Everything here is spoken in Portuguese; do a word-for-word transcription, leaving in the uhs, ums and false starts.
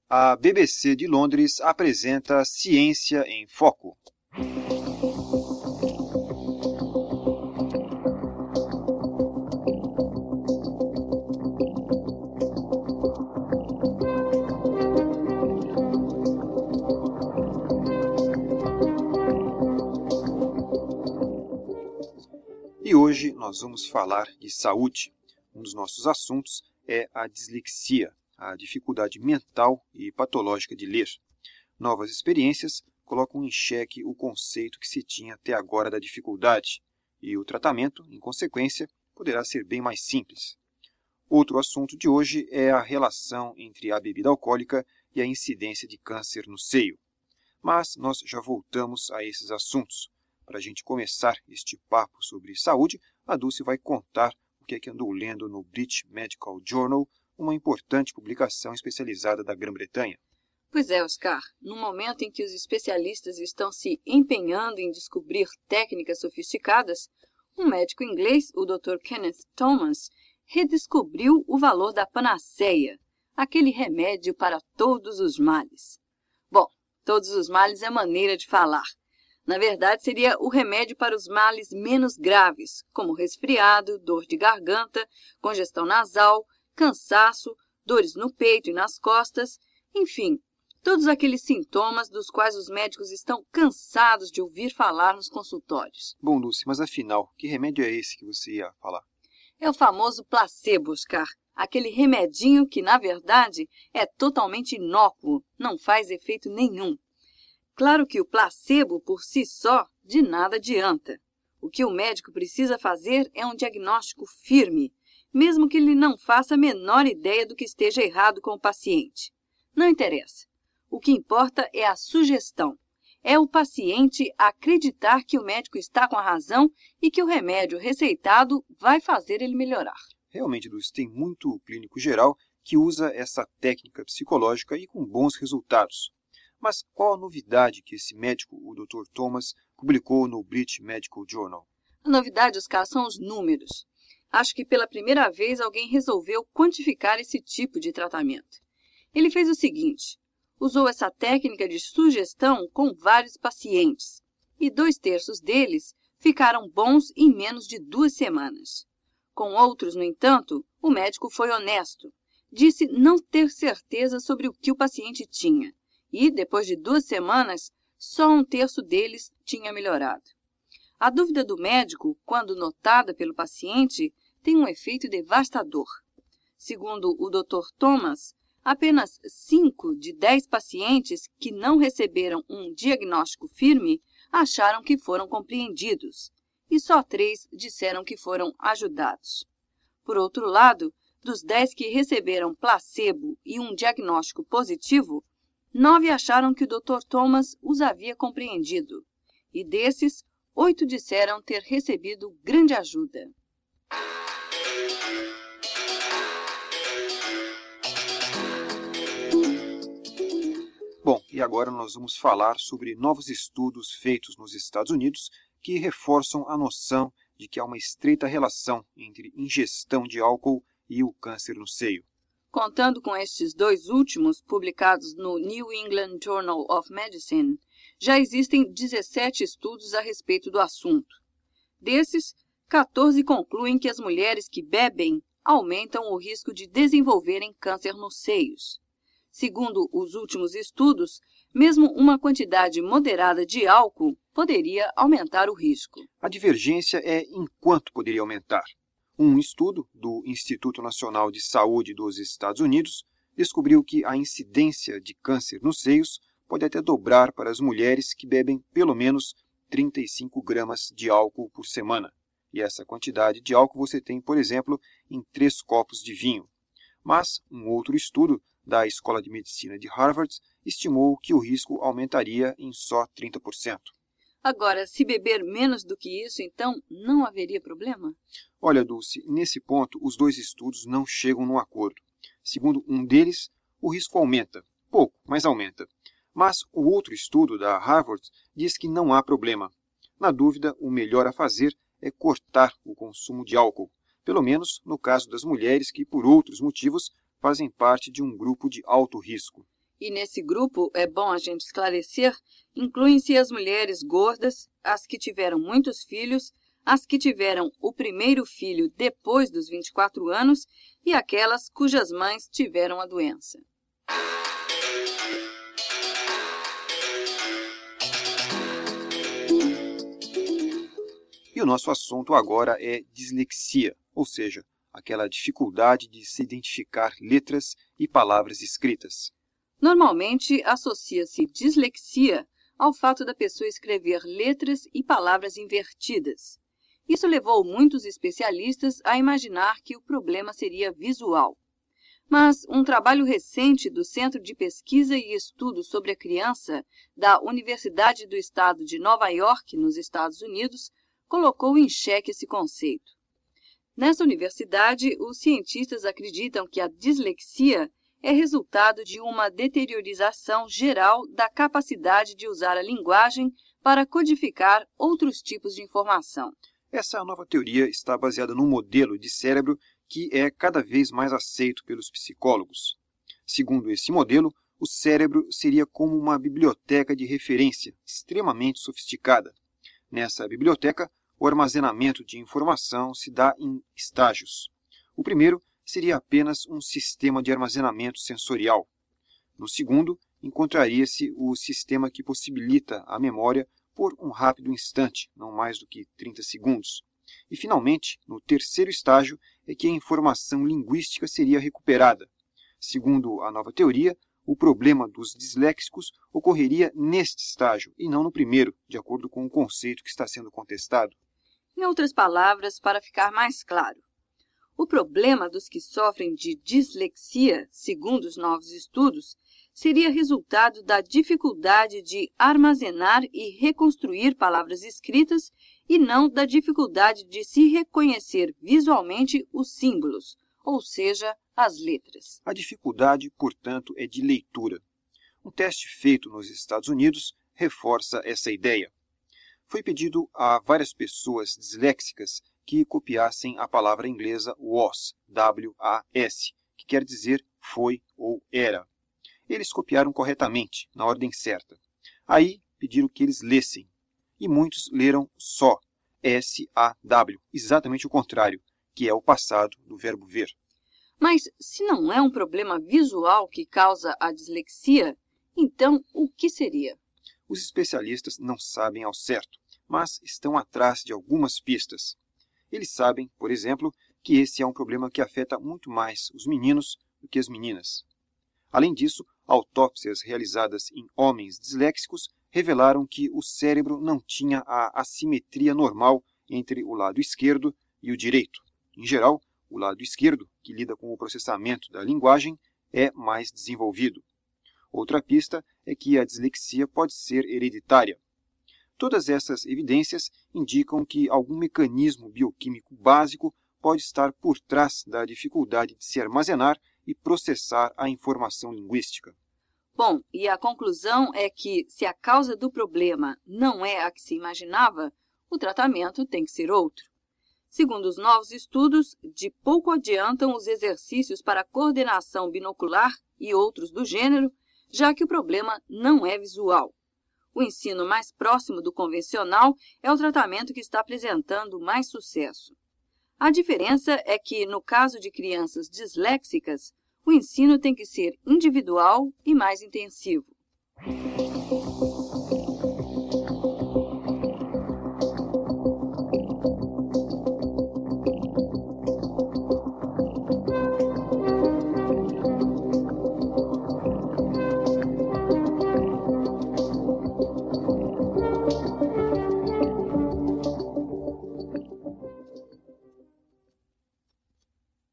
A B B C de Londres apresenta Ciência em Foco. E hoje nós vamos falar de saúde. Um dos nossos assuntos é a dislexia, a dificuldade mental e patológica de ler. Novas experiências colocam em xeque o conceito que se tinha até agora da dificuldade, e o tratamento, em consequência, poderá ser bem mais simples. Outro assunto de hoje é a relação entre a bebida alcoólica e a incidência de câncer no seio. Mas nós já voltamos a esses assuntos. Para a gente começar este papo sobre saúde, a Dulce vai contar o que é que andou lendo no British Medical Journal, uma importante publicação especializada da Grã-Bretanha. Pois é, Oscar. No momento em que os especialistas estão se empenhando em descobrir técnicas sofisticadas, um médico inglês, o doutor Kenneth Thomas, redescobriu o valor da panaceia, aquele remédio para todos os males. Bom, todos os males é maneira de falar. Na verdade, seria o remédio para os males menos graves, como resfriado, dor de garganta, congestão nasal, cansaço, dores no peito e nas costas, enfim, todos aqueles sintomas dos quais os médicos estão cansados de ouvir falar nos consultórios. Bom, Dulce, mas afinal, que remédio é esse que você ia falar? É o famoso placebo, Oscar, aquele remedinho que, na verdade, é totalmente inócuo, não faz efeito nenhum. Claro que o placebo, por si só, de nada adianta. O que o médico precisa fazer é um diagnóstico firme, mesmo que ele não faça a menor ideia do que esteja errado com o paciente. Não interessa. O que importa é a sugestão. É o paciente acreditar que o médico está com a razão e que o remédio receitado vai fazer ele melhorar. Realmente, Dulce, tem muito clínico geral que usa essa técnica psicológica e com bons resultados. Mas qual a novidade que esse médico, o doutor Thomas, publicou no British Medical Journal? A novidade, Oscar, são os números. Acho que pela primeira vez alguém resolveu quantificar esse tipo de tratamento. Ele fez o seguinte, usou essa técnica de sugestão com vários pacientes, e dois terços deles ficaram bons em menos de duas semanas. Com outros, no entanto, o médico foi honesto. Disse não ter certeza sobre o que o paciente tinha. E, depois de duas semanas, só um terço deles tinha melhorado. A dúvida do médico, quando notada pelo paciente, tem um efeito devastador. Segundo o doutor Thomas, apenas cinco de dez pacientes que não receberam um diagnóstico firme acharam que foram compreendidos, e só três disseram que foram ajudados. Por outro lado, dos dez que receberam placebo e um diagnóstico positivo, nove acharam que o doutor Thomas os havia compreendido, e desses, oito disseram ter recebido grande ajuda. Bom, e agora nós vamos falar sobre novos estudos feitos nos Estados Unidos que reforçam a noção de que há uma estreita relação entre ingestão de álcool e o câncer no seio. Contando com estes dois últimos, publicados no New England Journal of Medicine, já existem dezessete estudos a respeito do assunto. Desses, quatorze concluem que as mulheres que bebem aumentam o risco de desenvolverem câncer nos seios. Segundo os últimos estudos, mesmo uma quantidade moderada de álcool poderia aumentar o risco. A divergência é em quanto poderia aumentar. Um estudo do Instituto Nacional de Saúde dos Estados Unidos descobriu que a incidência de câncer nos seios pode até dobrar para as mulheres que bebem pelo menos trinta e cinco gramas de álcool por semana. E essa quantidade de álcool você tem, por exemplo, em três copos de vinho. Mas um outro estudo da Escola de Medicina de Harvard estimou que o risco aumentaria em só trinta por cento. Agora, se beber menos do que isso, então não haveria problema? Olha, Dulce, nesse ponto, os dois estudos não chegam num acordo. Segundo um deles, o risco aumenta. Pouco, mas aumenta. Mas o outro estudo da Harvard diz que não há problema. Na dúvida, o melhor a fazer é cortar o consumo de álcool, pelo menos no caso das mulheres que, por outros motivos, fazem parte de um grupo de alto risco. E nesse grupo, é bom a gente esclarecer, incluem-se as mulheres gordas, as que tiveram muitos filhos, as que tiveram o primeiro filho depois dos vinte e quatro anos e aquelas cujas mães tiveram a doença. E o nosso assunto agora é dislexia, ou seja, aquela dificuldade de se identificar letras e palavras escritas. Normalmente, associa-se dislexia ao fato da pessoa escrever letras e palavras invertidas. Isso levou muitos especialistas a imaginar que o problema seria visual. Mas um trabalho recente do Centro de Pesquisa e Estudos sobre a Criança da Universidade do Estado de Nova York, nos Estados Unidos, colocou em xeque esse conceito. Nessa universidade, os cientistas acreditam que a dislexia é resultado de uma deteriorização geral da capacidade de usar a linguagem para codificar outros tipos de informação. Essa nova teoria está baseada num modelo de cérebro que é cada vez mais aceito pelos psicólogos. Segundo esse modelo, o cérebro seria como uma biblioteca de referência extremamente sofisticada. Nessa biblioteca, o armazenamento de informação se dá em estágios. O primeiro seria apenas um sistema de armazenamento sensorial. No segundo, encontraria-se o sistema que possibilita a memória por um rápido instante, não mais do que trinta segundos. E, finalmente, no terceiro estágio é que a informação linguística seria recuperada. Segundo a nova teoria, o problema dos disléxicos ocorreria neste estágio e não no primeiro, de acordo com o conceito que está sendo contestado. Em outras palavras, para ficar mais claro, o problema dos que sofrem de dislexia, segundo os novos estudos, seria resultado da dificuldade de armazenar e reconstruir palavras escritas e não da dificuldade de se reconhecer visualmente os símbolos, ou seja, as letras. A dificuldade, portanto, é de leitura. Um teste feito nos Estados Unidos reforça essa ideia. Foi pedido a várias pessoas disléxicas que copiassem a palavra inglesa was, W A S, que quer dizer foi ou era. Eles copiaram corretamente, na ordem certa. Aí pediram que eles lessem, e muitos leram só, S A W, exatamente o contrário, que é o passado do verbo ver. Mas se não é um problema visual que causa a dislexia, então o que seria? Os especialistas não sabem ao certo, mas estão atrás de algumas pistas. Eles sabem, por exemplo, que esse é um problema que afeta muito mais os meninos do que as meninas. Além disso, autópsias realizadas em homens disléxicos revelaram que o cérebro não tinha a assimetria normal entre o lado esquerdo e o direito. Em geral, o lado esquerdo, que lida com o processamento da linguagem, é mais desenvolvido. Outra pista é que a dislexia pode ser hereditária. Todas essas evidências indicam que algum mecanismo bioquímico básico pode estar por trás da dificuldade de se armazenar e processar a informação linguística. Bom, e a conclusão é que, se a causa do problema não é a que se imaginava, o tratamento tem que ser outro. Segundo os novos estudos, de pouco adiantam os exercícios para coordenação binocular e outros do gênero, já que o problema não é visual. O ensino mais próximo do convencional é o tratamento que está apresentando mais sucesso. A diferença é que, no caso de crianças disléxicas, o ensino tem que ser individual e mais intensivo.